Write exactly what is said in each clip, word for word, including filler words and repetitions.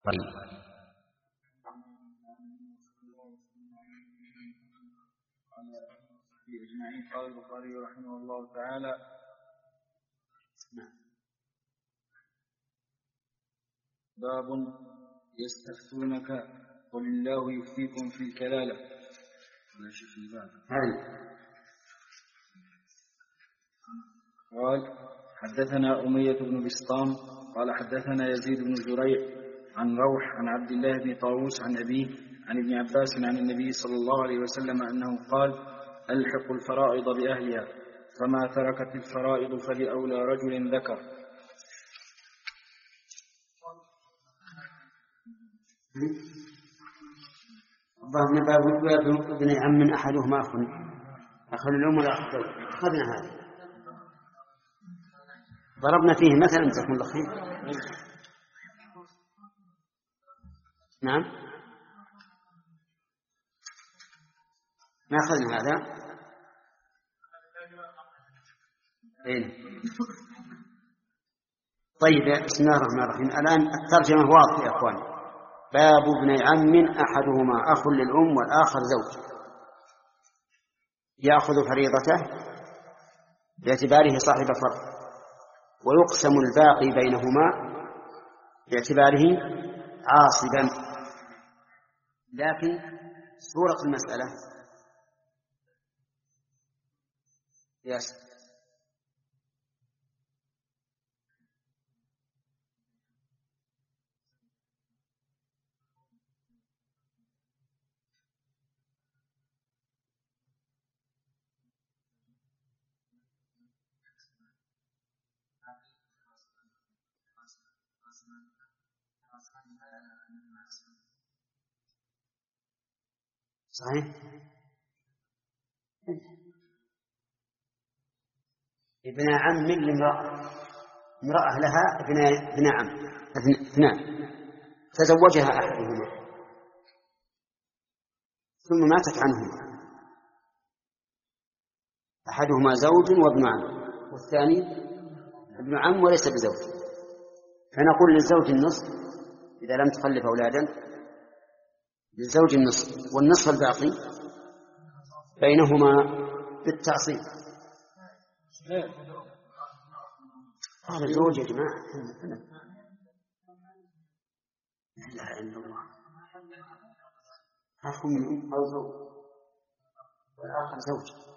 طيب. قال البخاري رحمه الله تعالى: باب يستفتونك قل الله يفتيكم في الكلالة. قال: حدثنا أمية بن بسطام قال حدثنا يزيد بن زريع عن روح عن عبد الله بن طاووس عن أبيه عن ابن عباس عن النبي صلى الله عليه وسلم أنه قال: ألحق الفرائض بأهلها، فما تركت الفرائض فلأولى رجل ذكر. ضربنا باب ابن عم أحدهما أخ أخ الأم ولا أخ الزوج. أخذنا هذا، ضربنا فيه مثلا. جزاكم الله خير. نعم، ما أخذنا هذا. إيه. طيب، بسم الله الرحمن الرحيم. الآن الترجمة واضحة يا أخوان. باب ابن عم أحدهما أخ للأم والآخر زوج، يأخذ فريضته باعتباره صاحب فرض، ويقسم الباقي بينهما باعتباره عاصبا. لكن صورة المسألة يس صحيح. ابن عم لامرأة، امرأة لها ابن عم اثنان، تزوجها أحدهما ثم ماتت عنهما، أحدهما زوج وابن عم والثاني ابن عم وليس بزوج، فنقول للزوج النصف إذا لم تخلف أولادا، للزوج النصف، والنصف الباقي بينهما بالتعصيب. هذا زوج يا جماعة. لا إله إلا الله. أخ من أم أو زوج والآخر زوج.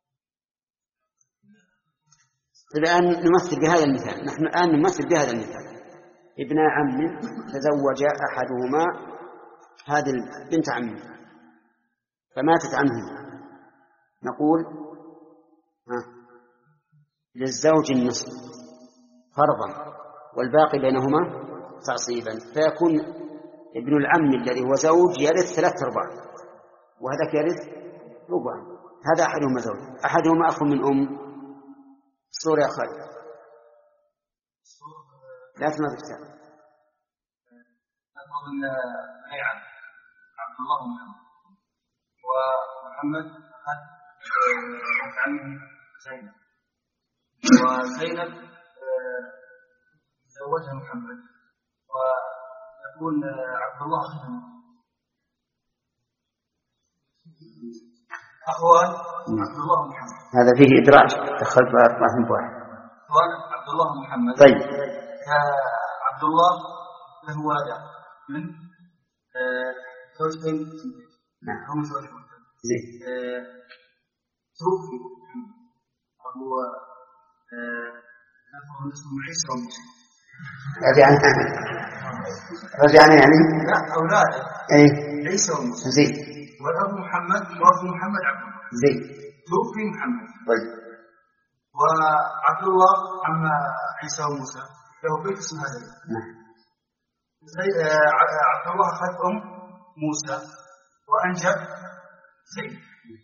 الآن نمثل بهذا المثال، نحن الآن نمثل بهذا المثال. ابن عم تزوج أحدهما هذه بنت عمه فماتت عنه، نقول ها للزوج النصف فرضا والباقي بينهما تعصيبا، فيكون ابن العم الذي هو زوج يرث ثلاث أرباع وهذاك يرث ربع. هذا أحدهما زوج، أحدهما أخ من أم. الصورة يا خالد لا تسمع بالكتاب. أظن بيعا عبد الله محمد ومحمد أخذ عنه زينب، وزينب زوجها محمد، ويكون عبد الله أخوان عبد الله محمد. هذا فيه إدراج، دخلت أربعة بواحد. أخوان عبد الله محمد. طيب. عبد الله له ولد من زوجتين. نعم. هم زوجين. زين. توفي أبو أبو اسمه عيسى وموسى. رجع رجع يعني. لا أولاده. إيه. عيسى وموسى. زين. والأب محمد وأبو محمد عبد الله. زين. توفي محمد. طيب. وعبد الله عم عيسى وموسى له بنت اسمها زينب. نعم. عبد الله أخذ أم موسى وأنجب زينب،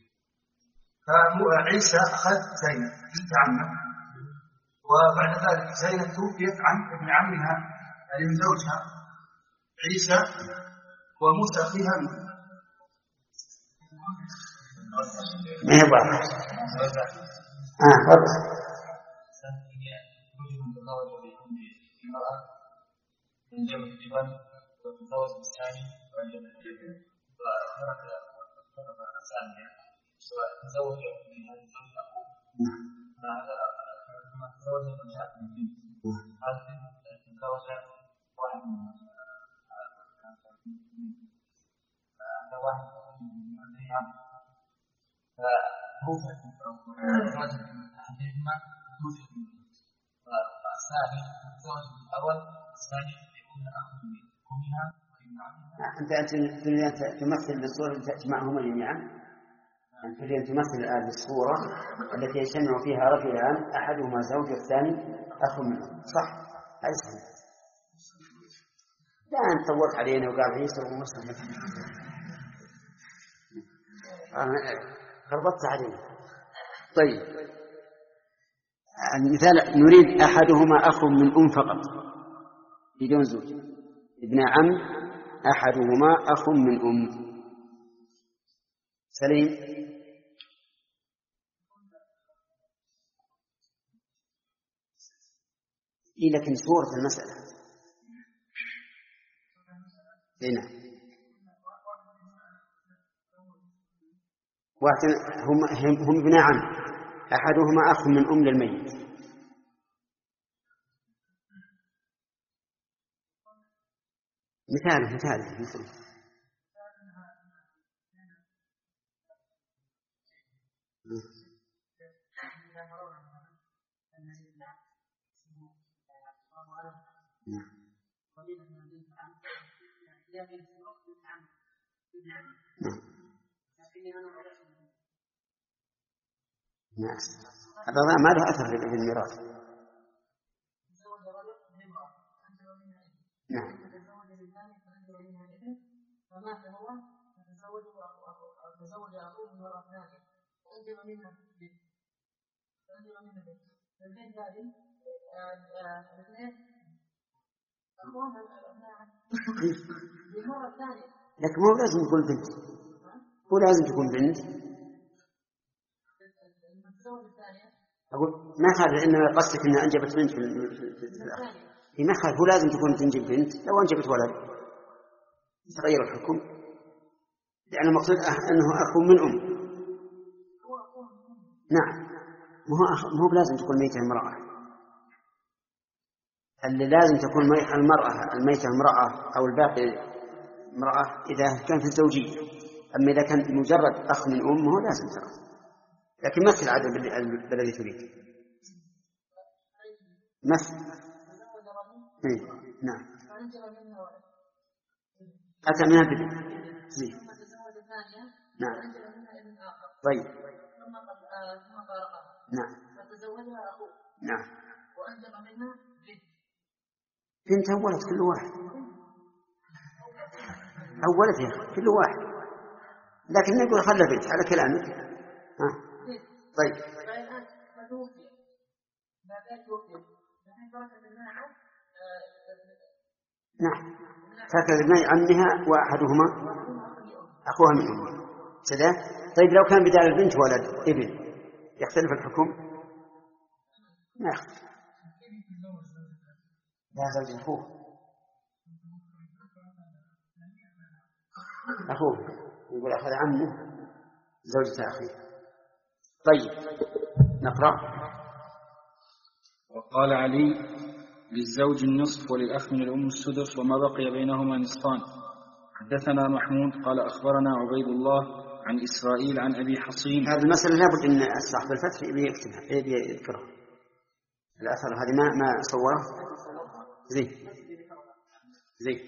فعيسى أخذ زينب بنت عمه، وبعد ذلك زينب توفيت عن ابن عمها يعني من زوجها عيسى وموسى أخيها منه. ما هي واضح. آه واضح. من جمع الجبل وتزوج بالثاني وترك الثانية سواء تزوج من هذه الزوجة أو ما تزوج من شأن البنت هل تزوج واحد منهم هذا واحد من الأيام فهو تزوج من أحدهما توجد والثاني تزوج من الأول الثاني يكون أخ منها. أنت أنت تريد أن تمثل بالصورة التي تأتي معهما جميعا. أنت تريد أن تمثل الآن بالصورة التي يجتمع فيها رجلان أحدهما زوج والثاني أخ منه، صح؟ هذا صحيح. لا أنت طورت علينا وقال عيسى ومسلم خربطت علينا. طيب المثال نريد أحدهما أخ من أم فقط بدون زوج، ابن عم أحدهما أخ من أم. سليم؟ إيه لكن صورة المسألة هنا هم هم ابن عم أحدهما أخ من أم للميت. مثال مثال مثال نعم الرضاع ما له أثر في الميراث. نعم فمات هو فتزوج تزوج أخوه مرة ثانية وأنجب منها بنت أنجب منها بنت البنت هذه الاثنين أخوانها الأبناء للمرة الثانية. لكن مو لازم تكون بنت، مو لازم تكون بنت. أقول ما خالف، إنما قصدك إنها أنجبت بنت في الأخ. ما خالف، هو لازم تكون تنجب بنت. لو أنجبت ولد يتغير الحكم، لأن المقصود أنه أخ من أم. نعم مو أخ، مو لازم تكون ميتة امرأة. اللي لازم تكون المرأة الميتة امرأة أو الباقي امرأة إذا كان في الزوجية. أما إذا كان مجرد أخ من أم هو لازم ترى. لكن مثل العدد الذي تريد مثل. نعم أتى منها بدء. نعم طيب نعم فتزوجها أخوه. نعم وأنجب منها بنت. بنت أولد كل واحد أولد يا أخي كل واحد، لكن نقول خلى بنت على كلامك. ها طيب نعم فكذا ابن عمها وأحدهما أخوها من أمه كذا. طيب لو كان بدال البنت ولد ابن يختلف الحكم؟ ما يختلف. لا زوج أخوه أخوه يقول أخذ عمه زوجة أخيه. طيب نقرأ. وقال علي للزوج النصف وللأخ من الأم السدس وما بقي بينهما نصفان. حدثنا محمود قال أخبرنا عبيد الله عن إسرائيل عن أبي حصين. هذه المسألة لابد أن صاحب الفتح يكتبها يذكرها. الأثر هذه ما ما صوره زي زي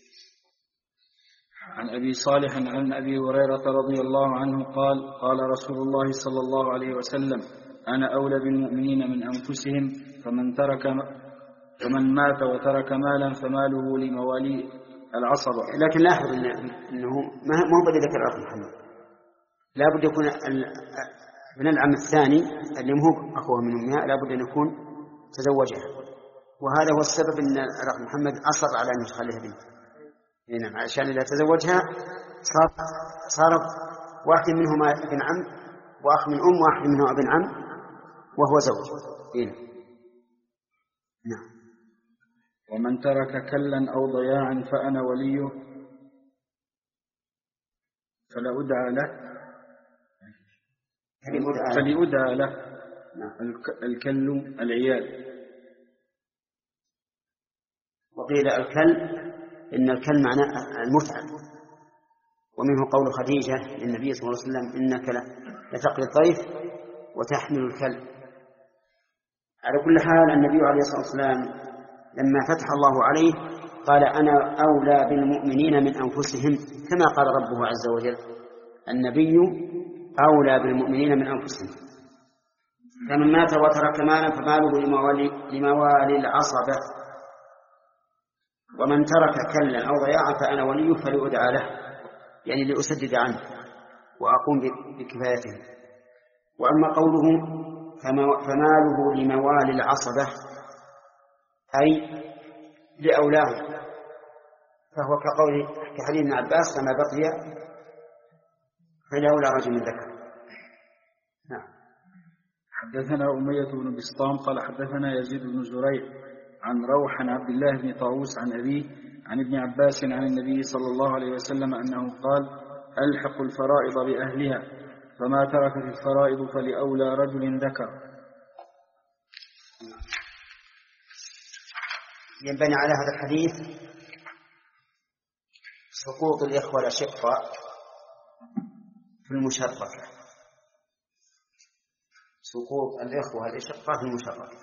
عن أبي صالح عن أبي هريرة رضي الله عنه قال قال رسول الله صلى الله عليه وسلم أنا أولى بالمؤمنين من أنفسهم فمن ترك فمن مات وترك مالا فماله لموالي العصبة. لكن لاحظ أنه ما هو بدي ذكر الأخ محمد، لا بد يكون ابن العم الثاني اللي هو أخوه من أمها لا بد أن يكون تزوجها، وهذا هو السبب أن الأخ محمد أصر على أن يخليها بنت. نعم عشان إذا تزوجها صار صار واحد منهما ابن عم وأخ من أم واحد منهما ابن عم وهو زوج. نعم. ومن ترك كلا أو ضياعا فأنا وليه فلا أدعى له فليدعى له الكل العيال. وقيل الكل إن الكل معناه المتعة، ومنه قول خديجة للنبي صلى الله عليه وسلم إنك لتقري الضيف وتحمل الكل. على كل حال النبي عليه الصلاة والسلام لما فتح الله عليه قال أنا أولى بالمؤمنين من أنفسهم، كما قال ربه عز وجل النبي أولى بالمؤمنين من أنفسهم. فمن مات وترك مالا فماله لموالي العصبة، ومن ترك كلا أو ضياعا فأنا وليه فليدعى له، يعني لأسدد عنه وأقوم بكفايته. وأما قوله فماله لموالي العصبة أي لأولاه، فهو كقول كحديث ابن عباس فما بقي فلأولى رجل ذكر. نعم. حدثنا أمية بن بسطام قال حدثنا يزيد بن زريع عن روح عن عبد الله بن طاووس عن أبيه عن ابن عباس عن النبي صلى الله عليه وسلم أنه قال ألحق الفرائض بأهلها فما تركت الفرائض فلأولى رجل ذكر. ينبني على هذا الحديث سقوط الإخوة الأشقاء في المشركة، سقوط الإخوة الأشقاء في المشركة.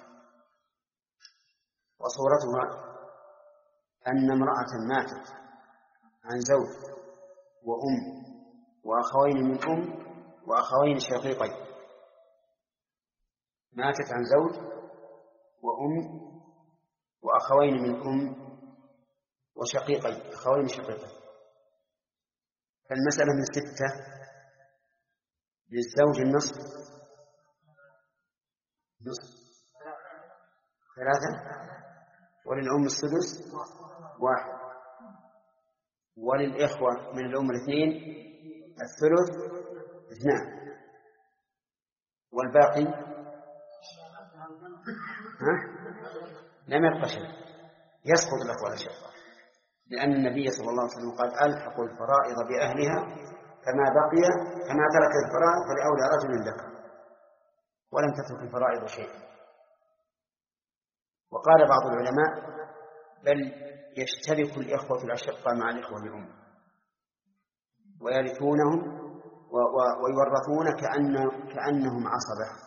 وصورتها أن امرأة ماتت عن زوج وأم وأخوين من أم وأخوين شقيقين، ماتت عن زوج وأم وأخوين من أم وشقيقين، أخوين شقيقين، فالمسألة من ستة، للزوج النصف نصف ثلاثة، وللأم السدس واحد، وللإخوة من الأم الاثنين الثلث اثنان، والباقي ها؟ لم يبقى شيء، يسقط الأخوة الأشقاء، لأن النبي صلى الله عليه وسلم قال ألحقوا الفرائض بأهلها فما بقي كما ترك الفرائض فلأولى رجل ذكر، ولم تترك الفرائض شيئا. وقال بعض العلماء بل يشترك الإخوة الأشقاء مع الإخوة الأم ويرثونهم ويورثون كأن كأنهم عصبة،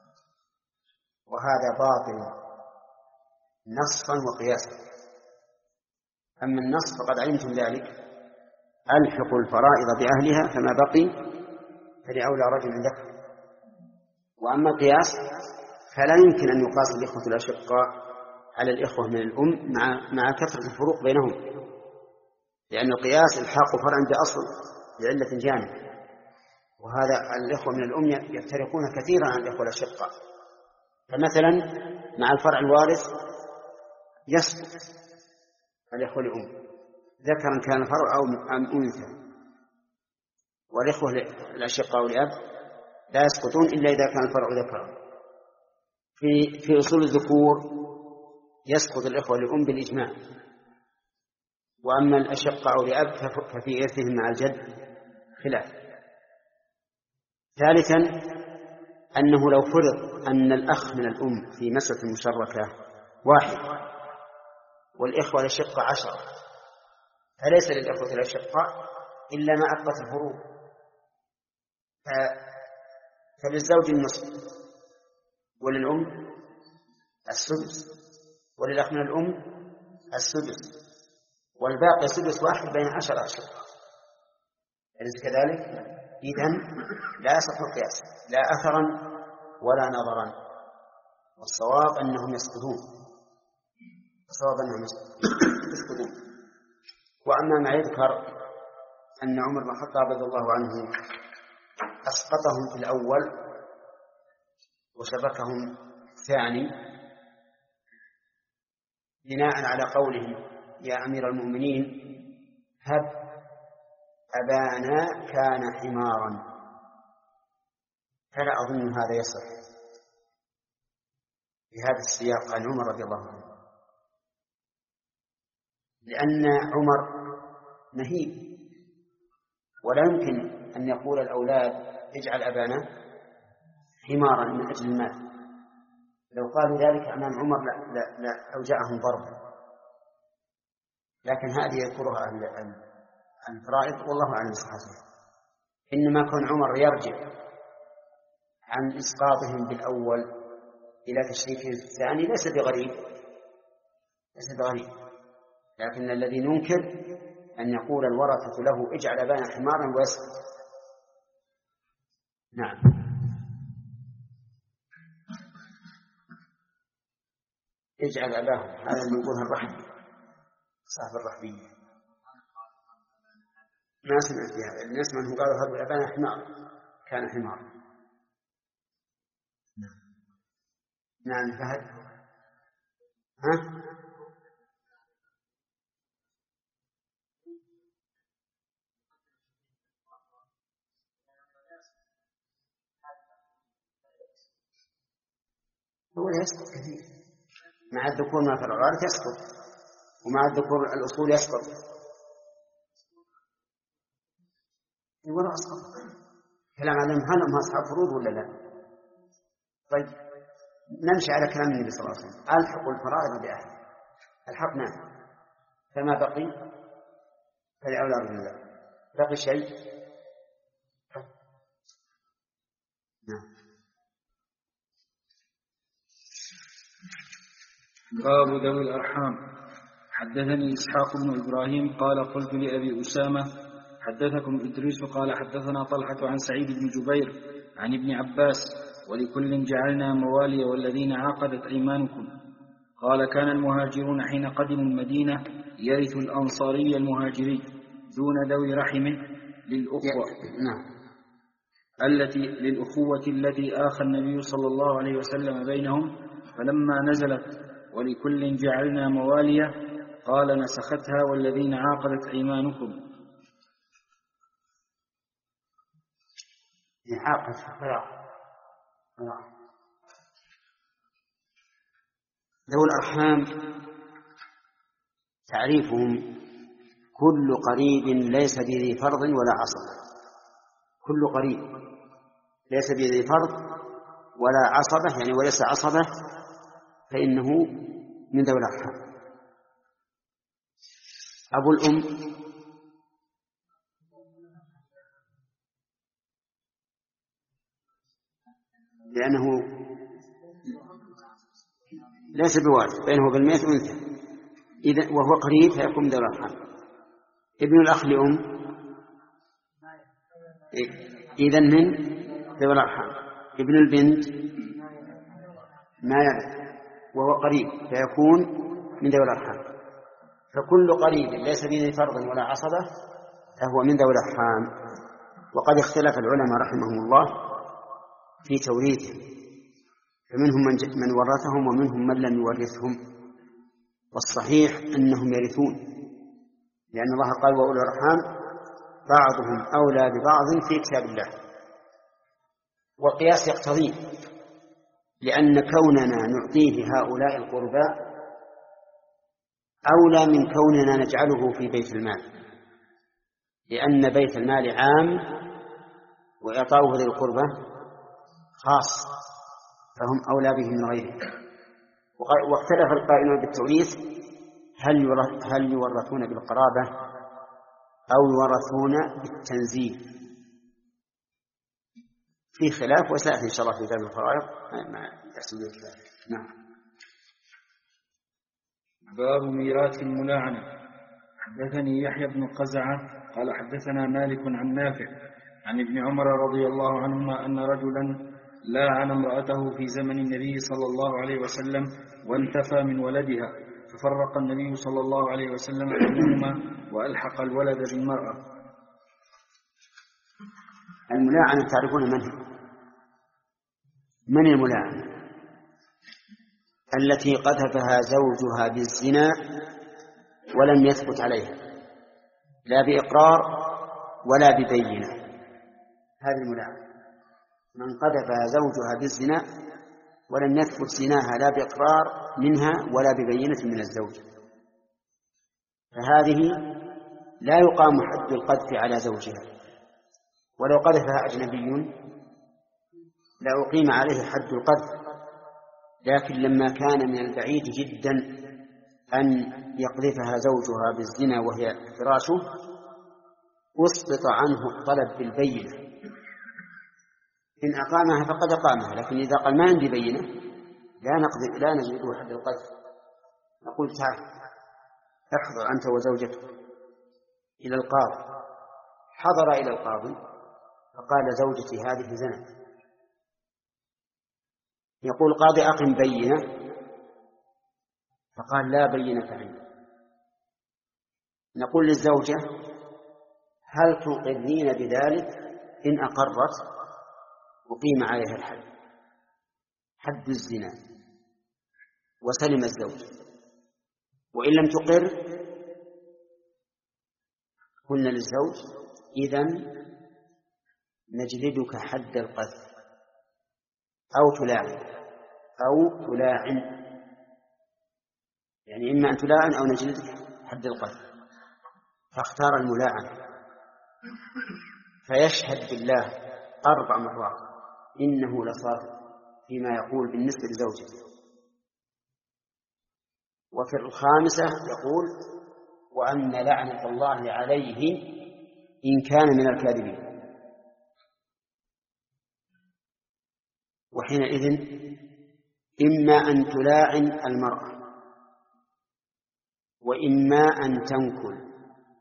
وهذا باطل نصا وقياسا. أما النص فقد علمتم ذلك ألحقوا الفرائض بأهلها فما بقي فلأولى رجل ذكر. وأما القياس فلا يمكن أن يقاس الإخوة الأشقاء على الإخوة من الأم مع مع كثرة الفروق بينهم، لأن القياس الحاق فرع بأصل لعلة جامعة، وهذا الإخوة من الأم يفترقون كثيرا عن الإخوة الأشقاء. فمثلا مع الفرع الوارث يسقط الإخوة الأم ذكرا كان الفرع أو أم أنثى، والإخوة الأشقاء لأب لا يسقطون إلا إذا كان الفرع ذكرا. في في أصول الذكور يسقط الإخوة لأم بالإجماع، وأما الأشقاء لأب ففي إرثهم مع الجد خلاف. ثالثا أنه لو فرض أن الأخ من الأم في مسألة المشركة واحد والإخوة الأشقاء عشرة، فليس للإخوة الأشقاء إلا ما أبقت الفروض، فللزوج النصف وللأم السدس وللأخ من الأم السدس، والباقي سدس واحد بين عشر أشقاء. أليس كذلك؟ إذن لا يصح القياس لا أثرا ولا نظرا، والصواب أنهم يسقطون، الصواب أنهم يسقطون. وأما ما يذكر أن عمر بن الخطاب رضي الله عنه أسقطهم في الأول وشبكهم ثاني بناء على قوله يا أمير المؤمنين هب أبانا كان حمارا، فلا أظن هذا يصح في هذا السياق عن عمر رضي الله عنه، لأن عمر نهيب، ولا يمكن أن يقول الأولاد اجعل أبانا حمارا من أجل المال. لو قالوا ذلك أمام عمر لا, لا, لا أوجعهم ضربا، لكن هذه يذكرها الفرائض والله أعلم صحته. إنما كون عمر يرجع عن إسقاطهم بالأول إلى تشريكهم في الثاني ليس بغريب، ليس بغريب، لكن الذي ينكر أن يقول الورثة له اجعل أبانا حمارا ويسقط. نعم. اجعل أباهم، هذا اللي يقولها الرحمة صاحب الرحمية. ما سمعت بها الناس من هم قالوا هذا أبانا حمار، كان حمار. نعم فهد. ها هو يسقط كثير مع الذكور ما في العوارض يسقط، ومع الذكور الأصول يسقط. ولا أسقط كلام علم هل هم أصحاب فروض ولا لا؟ طيب نمشي على كلام النبي صلى الله عليه وسلم ألحق الفرائض بأهل الحقنا، فما بقي فلأولى بالله. بقي شيء؟ نعم. باب ذوي الأرحام. حدثني إسحاق بن إبراهيم قال قلت لأبي أسامة حدثكم إدريس قال حدثنا طلحة عن سعيد بن جبير عن ابن عباس ولكل جعلنا موالي والذين عقدت أيمانكم. قال كان المهاجرون حين قدموا المدينة يرث الأنصاري المهاجري دون ذوي رحم للأخوة نعم. التي للأخوة التي آخى النبي صلى الله عليه وسلم بينهم، فلما نزلت ولكل جعلنا موالية قال نسختها والذين عاقدت أيمانكم. عاقد ذوي الأرحام تعريفهم كل قريب ليس بذي فرض ولا عصبة. كل قريب ليس بذي فرض ولا عصبة يعني وليس عصبة فإنه من ذوي الأرحام. أبو الأم لأنه ليس بوارث بينه وبين الميت أنثى إذا وهو قريب فيكون ذوي الأرحام. ابن الأخ لأم إذن من ذوي الأرحام. ابن البنت ما يرث وهو قريب فيكون من ذوي الأرحام. فكل قريب ليس بذي فرض ولا عصبة فهو من ذوي الأرحام. وقد اختلف العلماء رحمهم الله في توريثهم، فمنهم من ورثهم ومنهم من لم يورثهم، والصحيح أنهم يرثون، لأن الله قال وأولو الأرحام بعضهم أولى ببعض في كتاب الله. والقياس يقتضي، لأن كوننا نعطيه هؤلاء القرباء أولى من كوننا نجعله في بيت المال، لأن بيت المال عام وإعطاؤه ذي القربى خاص، فهم أولى به من غيره. واختلف القائلون بالتوريث هل يورثون بالقرابة أو يورثون بالتنزيل، في خلاف وسائل إن شاء الله في باب الفرائض ما يحصل الخلاف. نعم. باب ميراث الملاعنة. حدثني يحيى بن قزعة قال حدثنا مالك عن نافع عن ابن عمر رضي الله عنهما أن رجلا لاعن امرأته في زمن النبي صلى الله عليه وسلم وانتفى من ولدها، ففرق النبي صلى الله عليه وسلم بينهما وألحق الولد بالمرأة. الملاعنة تعرفون من هي؟ من الملاعنة؟ التي قذفها زوجها بالزنا ولم يثبت عليها لا بإقرار ولا ببينة، هذه الملاعنة. من قذفها زوجها بالزنا ولم يثبت زناها لا بإقرار منها ولا ببينة من الزوج. فهذه لا يقام حد القذف على زوجها، ولو قذفها أجنبي لأقيم عليه حد القذف، لكن لما كان من البعيد جدا أن يقذفها زوجها بالزنا وهي فراشه أسقط عنه الطلب بالبينة. إن أقامها فقد أقامها، لكن إذا قال ما عندي بينة لا نقذف لا نجلده حد القذف، نقول تعال احضر أنت وزوجتك إلى القاضي. حضر إلى القاضي فقال زوجتي هذه زنت. يقول القاضي أقم بينة، فقال لا بينة عندي. نقول للزوجة هل تقرين بذلك؟ إن أقرت أقيم عليها الحد، حد الزنا، وسلم الزوج. وإن لم تقر قلنا للزوج إذن نجلدك حد القذف أو تلاعن أو تلاعن، يعني إما أن تلاعن أو نجلدك حد القذف. فاختار الملاعن، فيشهد بالله أربع مرات إنه لصادق فيما يقول بالنسبة لزوجته. وفي الخامسة يقول وأن لعنة الله عليه إن كان من الكاذبين. وحينئذ إما أن تلاعن المرأة وإما أن تنكل،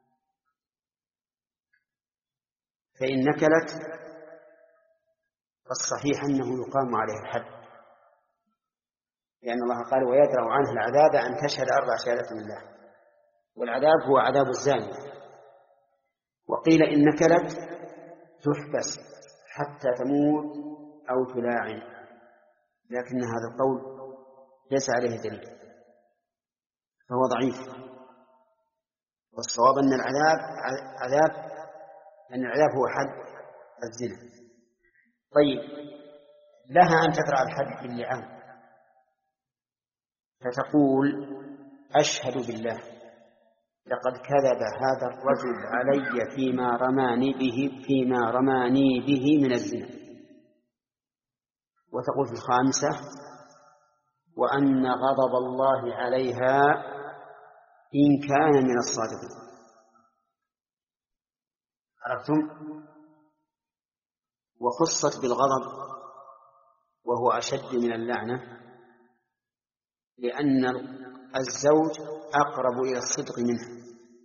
فإن نكلت فالصحيح أنه يقام عليها الحد، لأن الله قال ويدرأ عنه العذاب أن تشهد أربع شهادات لله، والعذاب هو عذاب الزاني. وقيل إن نكلت تحبس حتى تموت أو تلاعن، لكن هذا القول ليس عليه دليل فهو ضعيف. والصواب أن العذاب عذاب أن العذاب هو حد الزنا. طيب لها أن تدرع الحد باللعان، فتقول أشهد بالله لقد كذب هذا الرجل علي فيما رماني به فيما رماني به من الزنا. وتقول في الخامسة وأن غضب الله عليها إن كان من الصادقين. عرفتم؟ وخصت بالغضب وهو أشد من اللعنة، لأن الزوج أقرب إلى الصدق منه،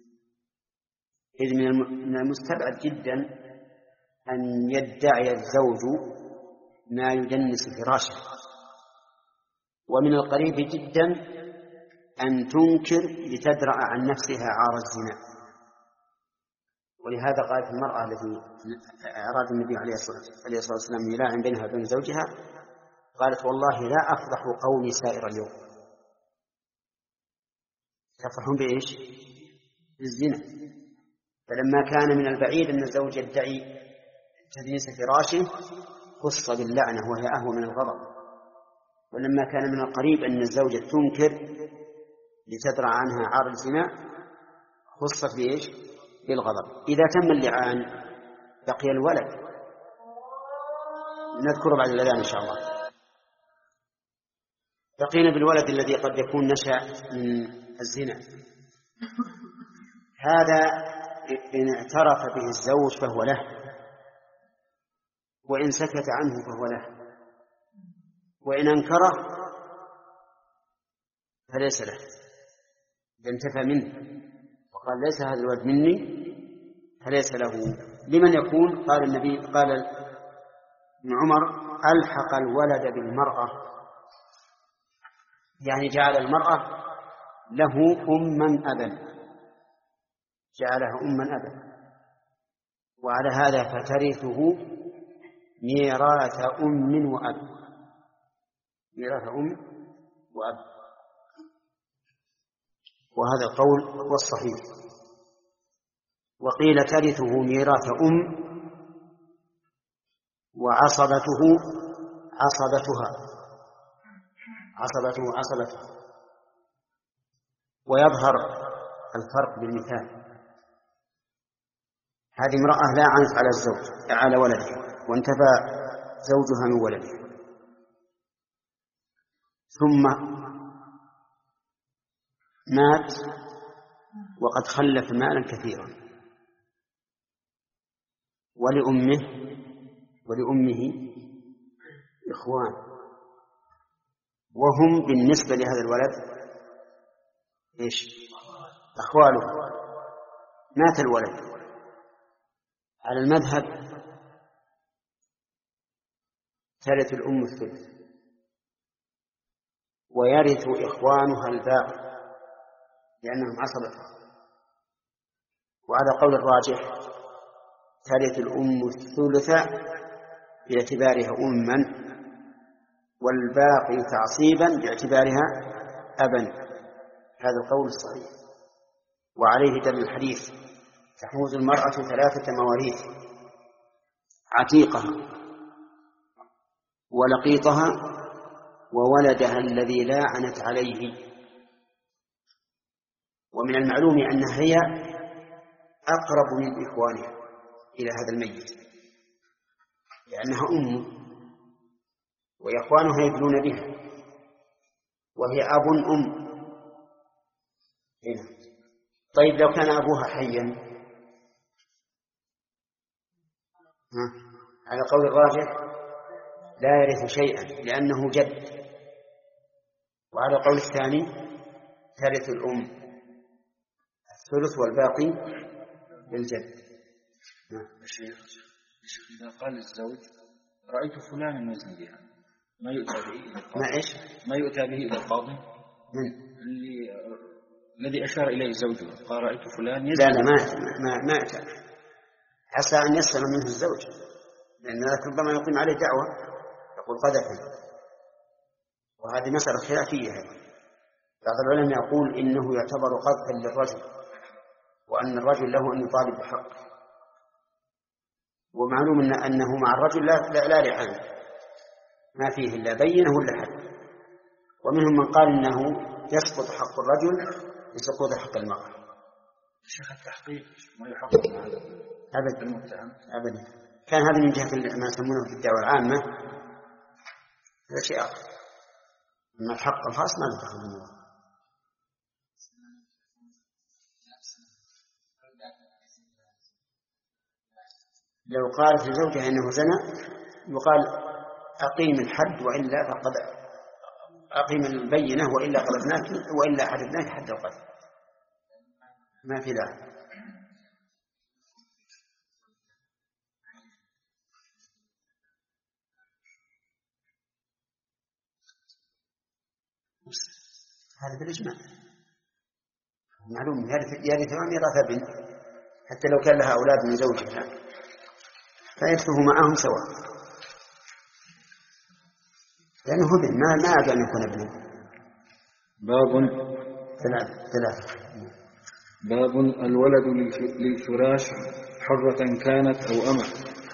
إذ من المستبعد جدا أن يدعي الزوج ما يدنس فراشه، ومن القريب جدا أن تنكر لتدرأ عن نفسها عار الزنا. ولهذا قالت المرأة التي أراد النبي عليه الصلاة والسلام يلاعن بينها وبين زوجها قالت والله لا أفضح قومي سائر اليوم. تفرحون بإيش؟ بالزنا. فلما كان من البعيد أن الزوج يدعي تدنيس فراشه خص باللعنة وهي أهوى من الغضب، ولما كان من القريب أن الزوجة تنكر لتدرع عنها عار الزنا خصت بإيش؟ بالغضب. إذا تم اللعان بقي الولد، نذكره بعد الأذان إن شاء الله. بقينا بالولد الذي قد يكون نشأ من الزنا. هذا إن اعترف به الزوج فهو له، وإن سكت عنه فهو له، وإن أنكره فليس له، انتفى منه وقال ليس هذا الولد مني فليس له. لمن يكون؟ قال النبي قال ابن عمر ألحق الولد بالمرأة، يعني جعل المرأة له أما أبا، جعلها أما أبا، وعلى هذا فترثه ميراث أم وأب، ميراث أم وأب. وهذا القول هو الصحيح. وقيل ترثه ميراث أم وعصبته عصبتها، عصبته عصبتها. ويظهر الفرق بالمثال. هذه امرأة لا عنت على الزوج على ولدها وانتفى زوجها من ولدها، ثم مات وقد خلف مالا كثيرا، ولأمه ولأمه إخوان، وهم بالنسبة لهذا الولد إيش؟ أخواله. مات الولد على المذهب ترث الأم الثلث ويرث إخوانها الباقي لأنهم عصبتها، وهذا قول الراجح ترث الأم الثلث باعتبارها أما، والباقي تعصيبا باعتبارها أبا. هذا القول الصحيح، وعليه دل الحديث: تحوز المرأة ثلاثة مواريث: عتيقها ولقيطها وولدها الذي لا عنت عليه. ومن المعلوم أنها هي أقرب من إخوانها إلى هذا الميت لأنها أم، وإخوانها يدلون بها، وهي أب أم. هنا. طيب لو كان أبوها حيا على قول الراجح لا يرث شيئا لأنه جد، وعلى قول الثاني ترث الأم الثلث والباقي للجد. الشيخ إذا قال الزوج رأيت فلانا يزني بها، ما يؤتى به إلى القاضي؟ ما إيش؟ ما يؤتى به إلى القاضي؟ من؟ اللي الذي أشار إليه زوجه قال رأيت فلان يزني. لا لا ما ما ما أتى، عسى أن يسلم منه الزوج، لأن ذلك ربما يقيم عليه دعوة يقول قذفا، وهذه مسألة خلافية. بعض العلماء يقول إنه يعتبر قذفا للرجل، وأن الرجل له أن يطالب بحقه، ومعلوم إن أنه مع الرجل لا لا, لا لعان، ما فيه إلا بينه ولا حد. ومنهم من قال إنه يسقط حق الرجل بسقوط حق المرأة. شيخ التحقيق ما يحقق هذا أبدا المتهم أبدا. كان هذا من جهة ما يسمونه في الدعوة العامة، هذا شيء آخر. أما الحق الخاص ما له دخل بالموضوع. لو قالت لزوجها إنه زنى يقال أقيم الحد وإلا فقد أقيم البينة وإلا قذفناك وإلا حدثناك حد القذف، ما في داعي. هذا بالإجماع معلوم يرث ميراث ابن، حتى لو كان لها أولاد من زوجها فيرثه معهم سواء، لأنه ابن ما ما أجل أن يكون ابنا. باب ثلاثة ثلاثة باب الولد للفراش حرة كانت أو أمة.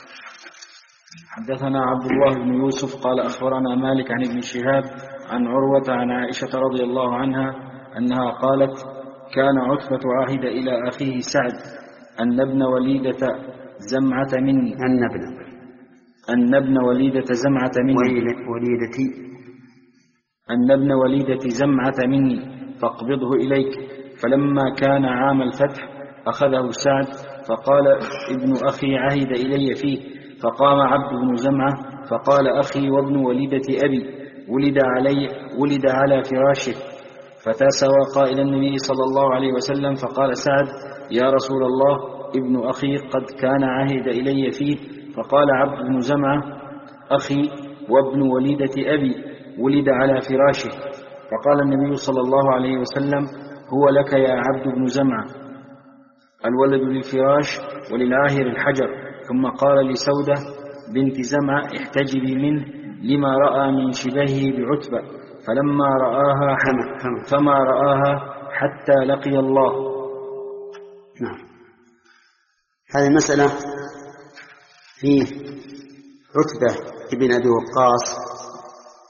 حدثنا عبد الله بن يوسف قال أخبرنا مالك عن ابن شهاب عن عروة عن عائشة رضي الله عنها أنها قالت: كان عتبة عاهد إلى أخيه سعد أن ابن وليدة زمعة مني أن ابن أن ابن وليدة زمعة مني وليدتي أن ابن وليدة زمعة مني فاقبضه إليك. فلما كان عام الفتح أخذه سعد فقال: ابن أخي عهد إلي فيه. فقام عبد بن زمعة فقال: أخي وابن وليدة أبي ولد علي ولد على فراشه. فتسوق إلى النبي صلى الله عليه وسلم فقال سعد: يا رسول الله، ابن أخي قد كان عهد إلي فيه. فقال عبد بن زمعة: أخي وابن وليدة أبي ولد على فراشه. فقال النبي صلى الله عليه وسلم: هو لك يا عبد بن زمعة، الولد للفراش وللعاهر الحجر. ثم قال لسودة بنت زمعة: احتجبي منه لما رأى من شبهه بعتبة. فلما رآها فما رآها حتى لقي الله. نعم. هذه المسألة في عتبة ابن أبي وقاص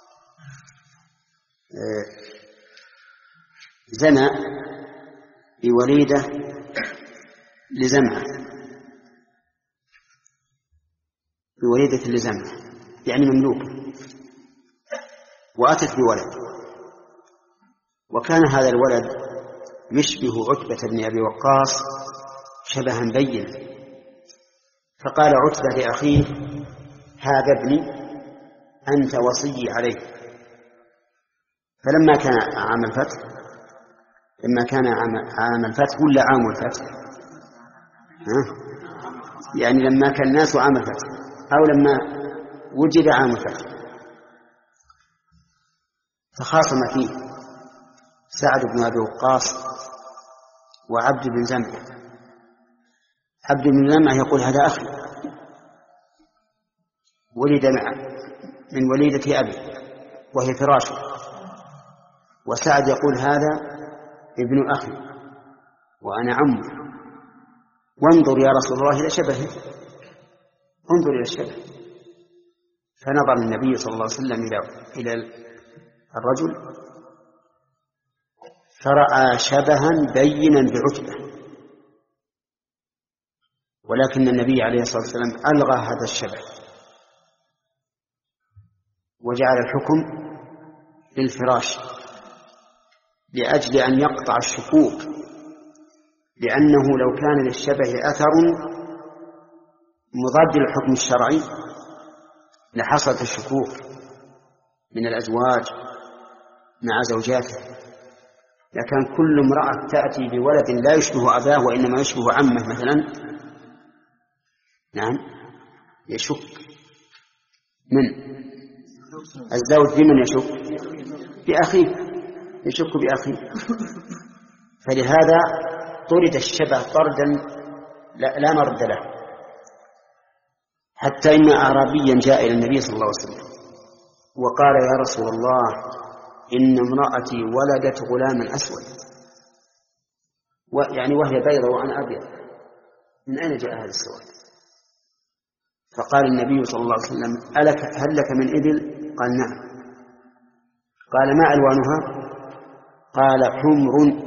زنى بوليدة لزمعة بوليدة لزمعة يعني مملوكة، وأتت بولد، وكان هذا الولد يشبه عتبة بن أبي وقاص شبها بينا، فقال عتبة لأخيه هذا ابني أنت وصي عليه. فلما كان عام الفتح لما كان عام الفتح ولا عام الفتح ها؟ يعني لما كان الناس عام الفتح أو لما وجد عام الفتح، تخاصم فيه سعد بن أبي وقاص وعبد بن زمعة. عبد بن زمعة يقول هذا أخي ولد معه من وليدة أبي وهي فراشه، وسعد يقول هذا ابن أخي وأنا عمه، وانظر يا رسول الله إلى شبهه، انظر إلى الشبه. فنظر النبي صلى الله عليه وسلم إلى الرجل فرأى شبها بينا بعتبة، ولكن النبي عليه الصلاة والسلام ألغى هذا الشبه وجعل الحكم للفراش لأجل أن يقطع الشكوك، لأنه لو كان للشبه أثر مضاد للحكم الشرعي لحصلت الشكوك من الأزواج مع زوجاته. لكن كل امرأة تأتي بولد لا يشبه أباه وإنما يشبه عمه مثلا، نعم يشك من الزوج بمن يشك؟ بأخيه، يشك بأخيه. فلهذا طرد الشبه طردا لا, لا مرد له. حتى إن أعرابيا جاء إلى النبي صلى الله عليه وسلم وقال يا رسول الله إن امرأتي ولدت غلاما أسود، يعني وهي بيضاء وأنا أبيض، من أين جاء هذا السواد؟ فقال النبي صلى الله عليه وسلم ألك هل لك من إبل؟ قال نعم. قال ما ألوانها؟ قال حمر.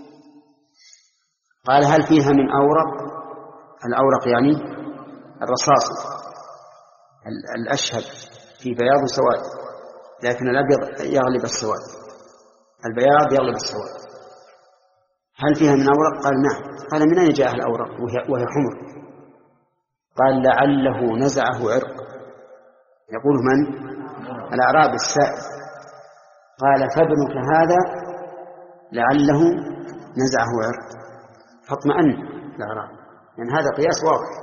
قال هل فيها من أورق؟ الأورق يعني الرصاص الأشهب في بياض وسواد، لكن الأبيض يغلب السواد، البياض يغلب السواد. هل فيها من أورق؟ قال نعم. قال من أين جاء الأورق وهي حمر؟ قال لعله نزعه عرق. يقول من؟ الأعراب السائل. قال فابنك هذا لعله نزعه عرق، فاطمئن الأعراب، يعني هذا قياس واضح.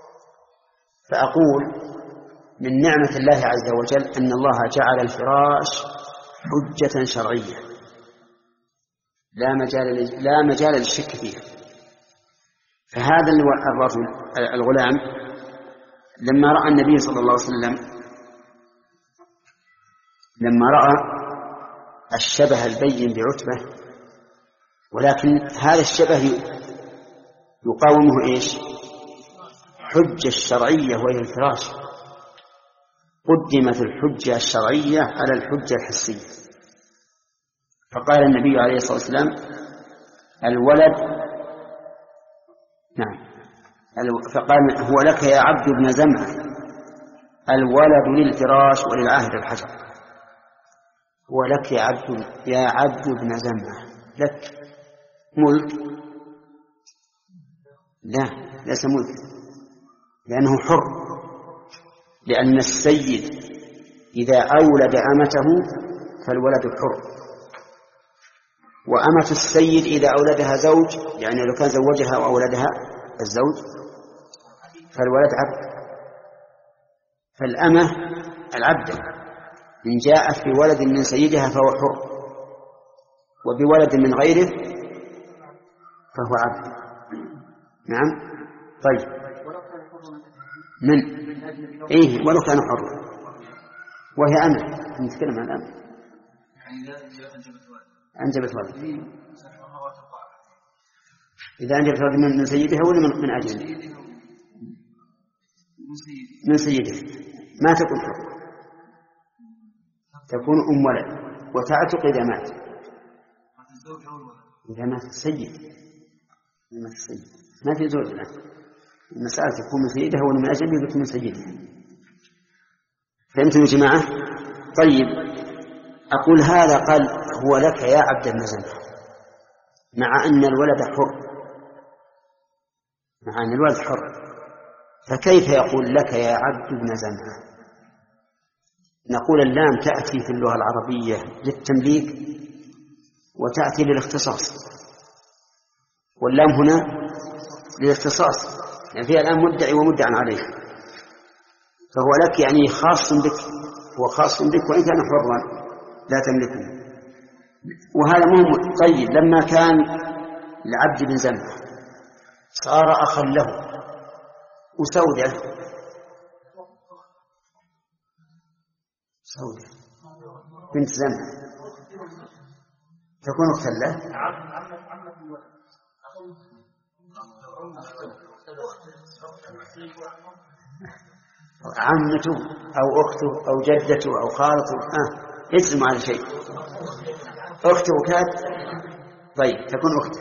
فأقول من نعمة الله عز وجل أن الله جعل الفراش حجة شرعية لا مجال لا مجال للشك فيها. فهذا الرجل الغلام لما رأى النبي صلى الله عليه وسلم لما رأى الشبه البين بعتبة، ولكن هذا الشبه يقاومه إيش؟ حجة الشرعية وهي الفراش. قدمت الحجة الشرعية على الحجة الحسية. فقال النبي عليه الصلاة والسلام الولد نعم فقال هو لك يا عبد بن زمعة، الولد للفراش وللعهد الحجر. هو لك يا عبد يا عبد بن زمعة، لك ملك؟ لا، ليس ملك، لأنه حر، لأن السيد إذا أولد أمته فالولد حر، وأمة السيد إذا أولدها زوج، يعني لو كان زوجها وأولدها الزوج فالولد عبد. فالأمة العبد إن جاءت بولد من سيدها فهو حر، وبولد من غيره فهو عبد. نعم. طيب من إيه ولو كان حر وهي أمة، نتكلم عن أمة أنجبت ولد، إذا أنجبت ولد من سيدها ولا من أجل من سيدها ما تكون حر، تكون أم ولد وتعتق إذا مات. إذا مات السيد من السيد ما في زوج الآن. المسألة تكون من سيدها ولا من أجنبي تكون من سيدها. فهمتم يا جماعة؟ طيب أقول هذا قال هو لك يا عبد بن زمعة مع أن الولد حر، مع أن الولد حر، فكيف يقول لك يا عبد بن زمعة؟ نقول اللام تأتي في اللغة العربية للتمليك وتأتي للاختصاص، واللام هنا للاختصاص، يعني فيها الآن مدعي ومدعى عليه، فهو لك يعني خاص بك، هو خاص بك وإن كان حرا لا تملكه. وهذا مهم. طيب لما كان لعبد بن زمعة صار أخا له وسودة سودة بنت زمعة تكون أختا له؟ عمته أو أخته أو جدته أو خالته آه يجزم على شيء. أخته كانت طيب تكون أخته،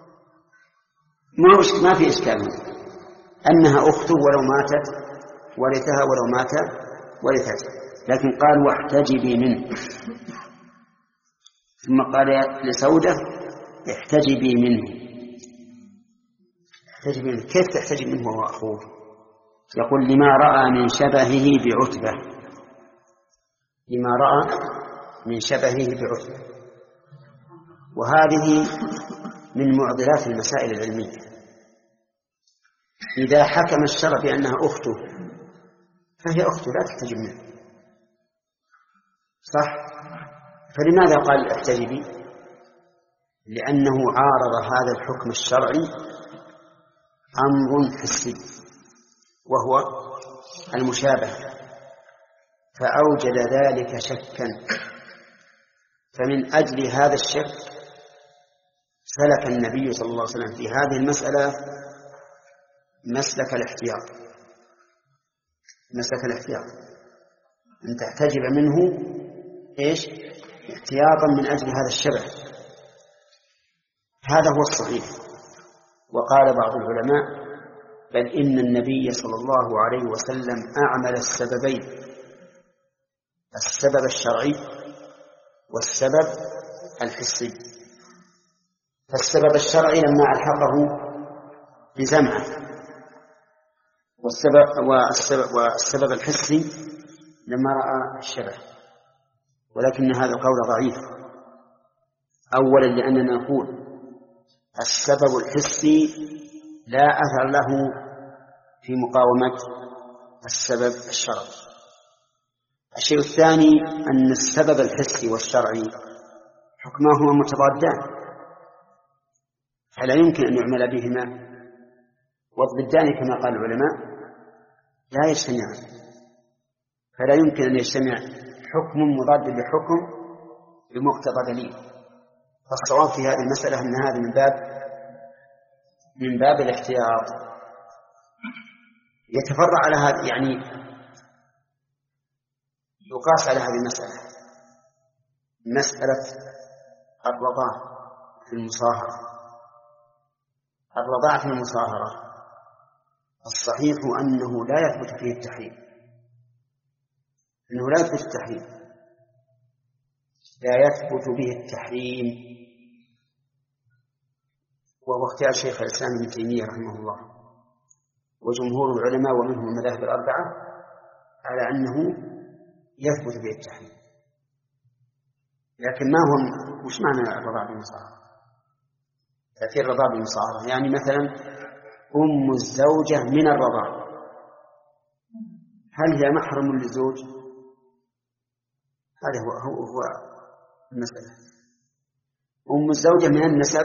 ما في إشكال أنها أخته ولو ماتت ورثها ولو مات ورثته، لكن قال واحتجبي منه، ثم قال لسودة احتجبي منه. احتجبي منه كيف تحتجب منه وهو أخوه؟ يقول لما رأى من شبهه بعتبة، لما رأى من شبهه بعتبة. وهذه من معضلات المسائل العلمية. إذا حكم الشرع بأنها أخته فهي أخته لا تحتجب منه، صح؟ فلماذا قال احتجبي؟ لأنه عارض هذا الحكم الشرعي أمر حسي وهو المشابهة، فأوجد ذلك شكا، فمن أجل هذا الشك سلك النبي صلى الله عليه وسلم في هذه المسألة مسلك الاحتياط، مسلك الاحتياط أن تحتجب منه إيش؟ احتياطا من أجل هذا الشبه. هذا هو الصحيح. وقال بعض العلماء بل إن النبي صلى الله عليه وسلم أعمل السببين، السبب الشرعي والسبب الحسي. فالسبب الشرعي لما ألحقه بزمعة، والسبب, والسبب, والسبب الحسي لما رأى الشبه. ولكن هذا القول ضعيف، أولا لأننا نقول السبب الحسي لا أثر له في مقاومة السبب الشرعي. الشيء الثاني أن السبب الحسي والشرعي حكماهما متضادان، فلا يمكن أن يعمل بهما، والضدان كما قال العلماء لا يجتمعان، فلا يمكن أن يجتمع حكم مضاد لحكم بمقتضى دليل. فالصواب في هذه المسألة أن هذا من باب من باب الاحتياط. يتفرع على هذا، يعني يقاس على هذه المسألة مسألة الرضاعة في المصاهرة. الرضاعة في المصاهرة الصحيح أنه لا يثبت فيه التحريم، أنه لا يثبت التحريم لا يثبت به التحريم وهو اختيار شيخ الإسلام ابن تيمية رحمه الله وجمهور العلماء ومنهم المذاهب الأربعة على أنه يثبت به التحريم. لكن ما هو وش معنى الرضاعة بالمصاهرة؟ تأثير الرضاعة بالمصاهرة يعني مثلا أم الزوجة من الرضاعة هل هي محرم للزوج؟ هذا هو هو, هو المسألة. أم الزوجة من النسب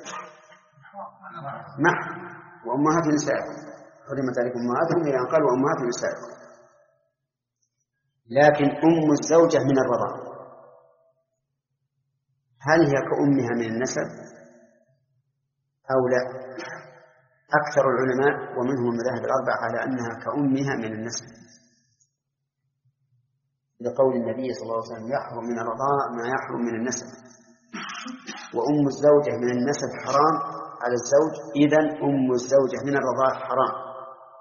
محرم، وأمهات النساء حرمت عليكم أمهاتهم إلى أن قال وأمهات النساء. لكن أم الزوجة من الرضاعة هل هي كأمها من النسب أو لا؟ أكثر العلماء ومنهم المذاهب الأربعة على أنها كأمها من النسب، لقول النبي صلى الله عليه وسلم يحرم من الرضاعة ما يحرم من النسب، وأم الزوجة من النسب حرام على الزوج إذن أم الزوجة من الرضاع حرام.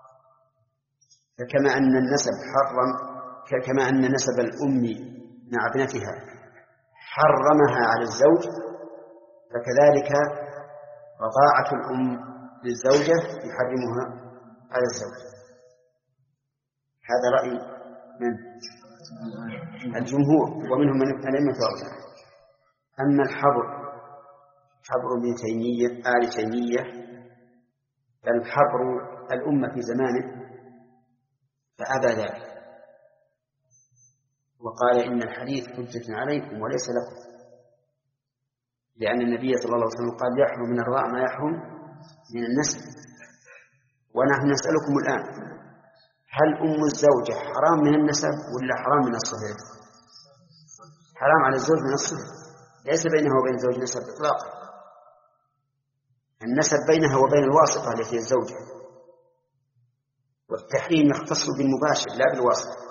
فكما أن النسب حرم كما أن نسب الأم مع ابنتها حرمها على الزوج، فكذلك رضاعة الأم للزوجة يحرمها على الزوج. هذا رأي من الجمهور ومنهم من الأئمة الأربعة. أما الحبر حبر ابن تيمية آل تيمية بل حبر الأمة في زمانه فأبى ذلك وقال إن الحديث حجة عليكم وليس لكم، لأن النبي صلى الله عليه وسلم قال يحرم من الرضاع ما يحرم من النسب. ونحن نسألكم الآن هل أم الزوجة حرام من النسب ولا حرام من الصهر؟ حرام على الزوج من الصهر، ليس بينها وبين الزوج نسب إطلاقا، النسب بينها وبين الواسطة التي هي الزوجة، والتحريم يختص بالمباشر لا بالواسطة.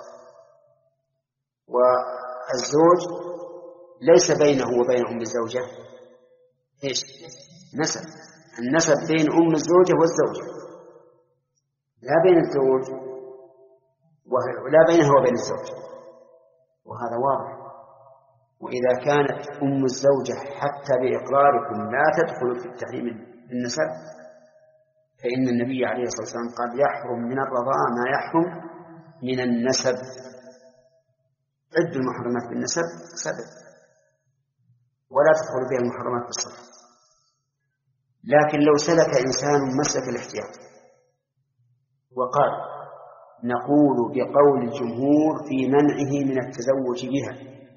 والزوج ليس بينه وبين أم الزوجة إيش؟ نسب. النسب بين أم الزوجة والزوجة لا بين الزوج ولا بينها وبين الزوج، وهذا واضح. وإذا كانت أم الزوجة حتى بإقراركم لا تدخل في التحريم النسب، فإن النبي عليه الصلاة والسلام قال يحرم من الرضاعة ما يحرم من النسب. عد المحرمات بالنسب سبع ولا تدخل بها المحرمات بالصفر. لكن لو سلك إنسان مسلك الاحتياط وقال نقول بقول الجمهور في منعه من التزوج بها،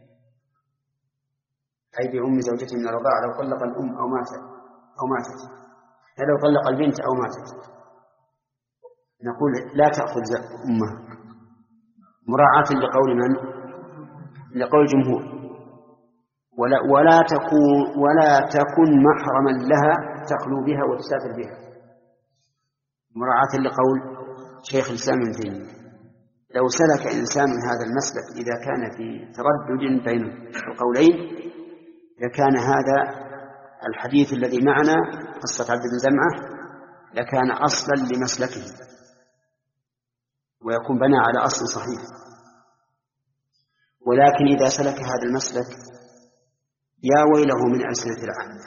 أي بأم زوجته من الرضاعة، لو طلق الأم أو ماتت أو ماتت لو طلق البنت أو ماتت نقول لا تأخذ أمها مراعاة لقول من؟ لقول الجمهور. ولا, ولا تكون ولا تكن محرما لها تخلو بها وتسافر بها مراعاة لقول شيخ الإسلام ابن تيمية. لو سلك إنسان هذا المسلك إذا كان في تردد بين القولين لكان هذا الحديث الذي معنا قصة عبد بن زمعة لكان أصلا لمسلكه ويكون بنى على أصل صحيح. ولكن إذا سلك هذا المسلك يا ويله من ألسنة العامة،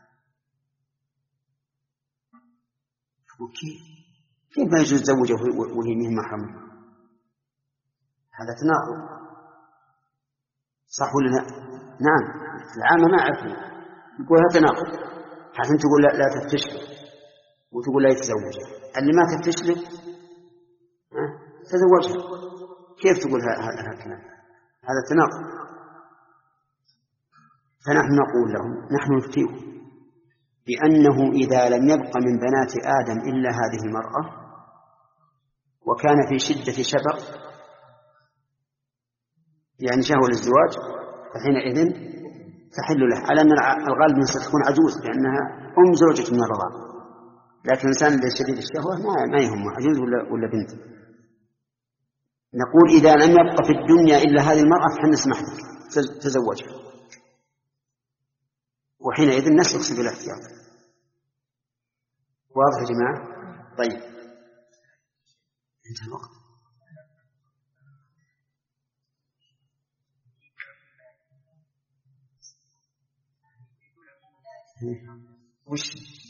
كيف ما يجوز زوجه وهي من محرم؟ هذا تناقض صح ولا لا؟ نعم العامة ما عرفوا يقول هذا تناقض، حتى تقول لا, لا تفتش له وتقول لا يتزوجها، اللي ما تفتش له تزوجها، كيف تقول هذا الكلام؟ هذا تناقض. فنحن نقول لهم نحن نفتيه بأنه إذا لم يبق من بنات آدم إلا هذه المرأة وكان في شدة شبق يعني شهوة للزواج فحينئذ تحل له، على أن الغالب ستكون عجوز لأنها أم زوجة من الرضاعة. لكن الإنسان الذي شديد الشهوة ما يهمه عجوز ولا, ولا بنت. نقول إذا لم يبق في الدنيا إلا هذه المرأة فحن نسمح لك تزوجها، وحينئذ نسلك سبيل الاحتياط. واضح يا جماعة؟ طيب انتهى الوقت. وش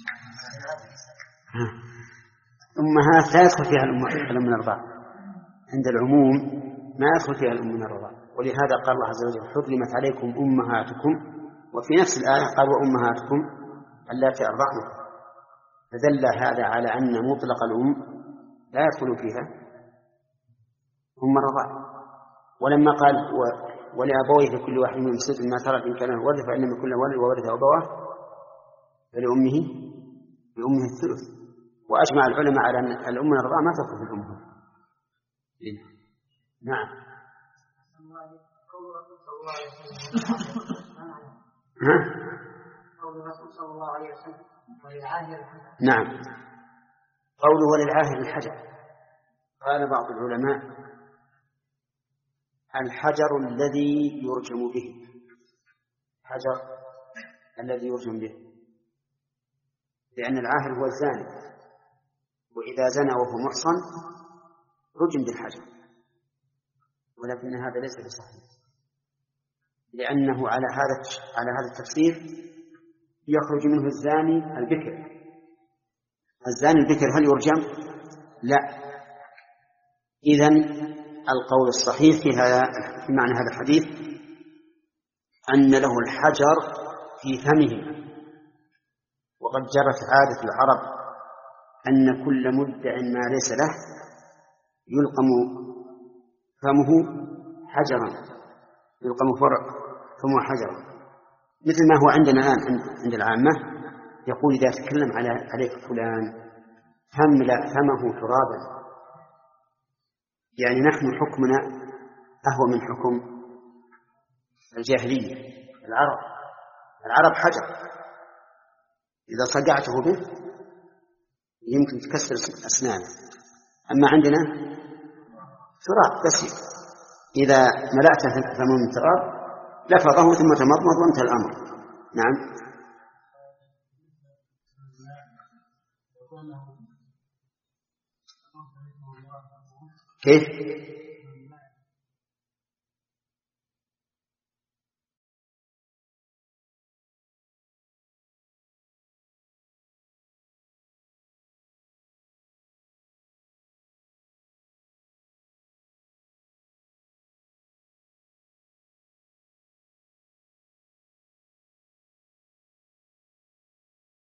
أمهات لا يدخل فيها الأم من الرضاعة، عند العموم ما يدخل فيها الأم من الرضاعة، ولهذا قال الله عز وجل حرمت عليكم أمهاتكم، وفي نفس الآية قال وأمهاتكم اللاتي أرضعنكم، فدل هذا على أن مطلق الأم لا يدخل فيها أم الرضاعة. ولما قال ولأبويه لكل واحد منهم سدس ما ترك إن كان الورث فإنما كل ولد وورث أبواه فلأمه لأمه الثلث. وأجمع العلماء على أن الأم من الرضاعة ما تدخل في الأم. نعم قول الرسول صلى الله عليه وسلم وللعاهر الحجر. نعم قوله وللعاهر الحجر، قال بعض العلماء الحجر الذي يرجم به، حجر الذي يرجم به، لأن العاهر هو الزاني، وإذا زنى وهو محصن رجم بالحجر، ولكن هذا ليس بصحيح، لأنه على هذا على هذا التفسير يخرج منه الزاني البكر. الزاني البكر هل يرجم؟ لا. إذن القول الصحيح في هذا في معنى هذا الحديث أن له الحجر في فمه. وقد جرت عادة العرب أن كل مدع ما ليس له يلقم فمه حجرا، يلقم فمه حجرا، مثل ما هو عندنا الآن عند العامة، يقول إذا تكلم على عليك فلان فاملأ فمه ترابا. يعني نحن حكمنا أهو من حكم الجاهلية. العرب العرب حجر إذا صقعته به يمكن تكسر أسنانه، أما عندنا تراب بس، إذا ملأته فمه من تراب لفظه ثم تمضمض وانتهى الأمر. نعم. كيف؟